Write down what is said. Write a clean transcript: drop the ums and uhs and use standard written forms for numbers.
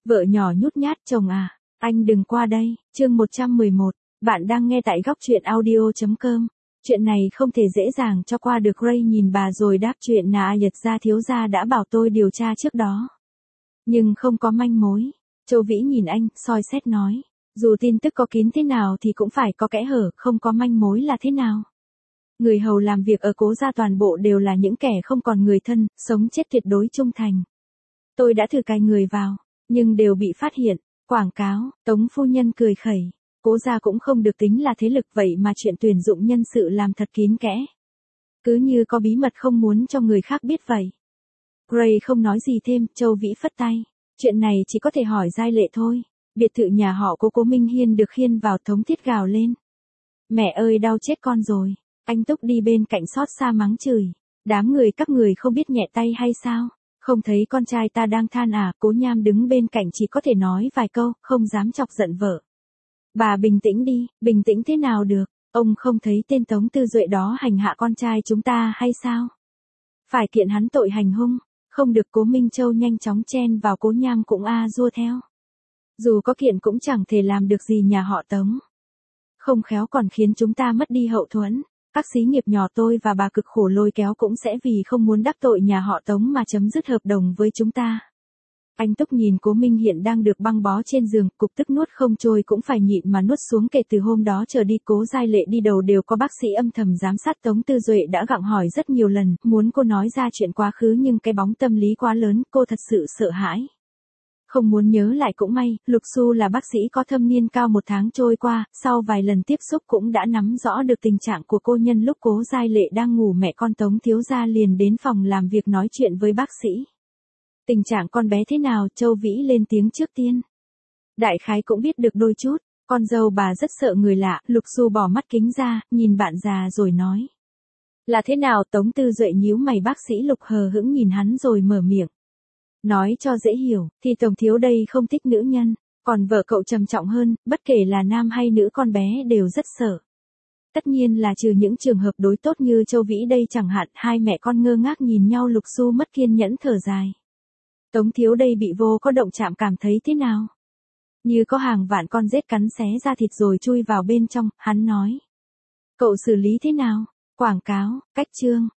Vợ nhỏ nhút nhát, chồng à, anh đừng qua đây. Chương 111, bạn đang nghe tại góc truyện audio.com. Chuyện này không thể dễ dàng cho qua được. Ray nhìn bà rồi đáp, chuyện nà Nhật gia thiếu gia đã bảo tôi điều tra trước đó. Nhưng không có manh mối. Châu Vĩ nhìn anh, soi xét nói. Dù tin tức có kín thế nào thì cũng phải có kẽ hở, không có manh mối là thế nào? Người hầu làm việc ở Cố gia toàn bộ đều là những kẻ không còn người thân, sống chết tuyệt đối trung thành. Tôi đã thử cài người vào, nhưng đều bị phát hiện. Quảng cáo, Tống phu nhân cười khẩy. Cố gia cũng không được tính là thế lực, vậy mà chuyện tuyển dụng nhân sự làm thật kín kẽ. Cứ như có bí mật không muốn cho người khác biết vậy. Gray không nói gì thêm, Châu Vĩ phất tay. Chuyện này chỉ có thể hỏi Giai Lệ thôi. Biệt thự nhà họ Cố Minh Hiên được khiên vào. Thống Thiết gào lên. Mẹ ơi, đau chết con rồi. Anh Túc đi bên cạnh xót xa mắng chửi. Đám người các người không biết nhẹ tay hay sao? Không thấy con trai ta đang than à? Cố Nham đứng bên cạnh chỉ có thể nói vài câu, không dám chọc giận vợ. Bà bình tĩnh đi. Bình tĩnh thế nào được? Ông không thấy tên Tống Tư Duệ đó hành hạ con trai chúng ta hay sao? Phải kiện hắn tội hành hung. Không được. Cố Minh Châu nhanh chóng chen vào. Cố Nham cũng dua theo. Dù có kiện cũng chẳng thể làm được gì nhà họ Tống. Không khéo còn khiến chúng ta mất đi hậu thuẫn. Các xí nghiệp nhỏ tôi và bà cực khổ lôi kéo cũng sẽ vì không muốn đắc tội nhà họ Tống mà chấm dứt hợp đồng với chúng ta. Anh Túc nhìn Cố Minh Hiện đang được băng bó trên giường, cục tức nuốt không trôi cũng phải nhịn mà nuốt xuống. Kể từ hôm đó trở đi, Cố Giai Lệ đi đầu đều có bác sĩ âm thầm giám sát. Tống Tư Duệ đã gặng hỏi rất nhiều lần, muốn cô nói ra chuyện quá khứ nhưng cái bóng tâm lý quá lớn, cô thật sự sợ hãi. Không muốn nhớ lại cũng may, Lục Xu là bác sĩ có thâm niên cao. 1 tháng trôi qua, sau vài lần tiếp xúc cũng đã nắm rõ được tình trạng của cô. Nhân lúc Cố Giai Lệ đang ngủ, mẹ con Tống thiếu gia liền đến phòng làm việc nói chuyện với bác sĩ. Tình trạng con bé thế nào? Châu Vĩ lên tiếng trước tiên. Đại khái cũng biết được đôi chút, con dâu bà rất sợ người lạ. Lục Xu bỏ mắt kính ra, nhìn bạn già rồi nói. Là thế nào? Tống Tư Duệ nhíu mày. Bác sĩ Lục hờ hững nhìn hắn rồi mở miệng. Nói cho dễ hiểu, thì Tổng thiếu đây không thích nữ nhân, còn vợ cậu trầm trọng hơn, bất kể là nam hay nữ con bé đều rất sợ. Tất nhiên là trừ những trường hợp đối tốt như Châu Vĩ đây chẳng hạn. Hai mẹ con ngơ ngác nhìn nhau. Lục Xu mất kiên nhẫn thở dài. Tống thiếu đây bị vô có động chạm cảm thấy thế nào? Như có hàng vạn con rết cắn xé ra thịt rồi chui vào bên trong, hắn nói. Cậu xử lý thế nào? Quảng cáo, cách chương.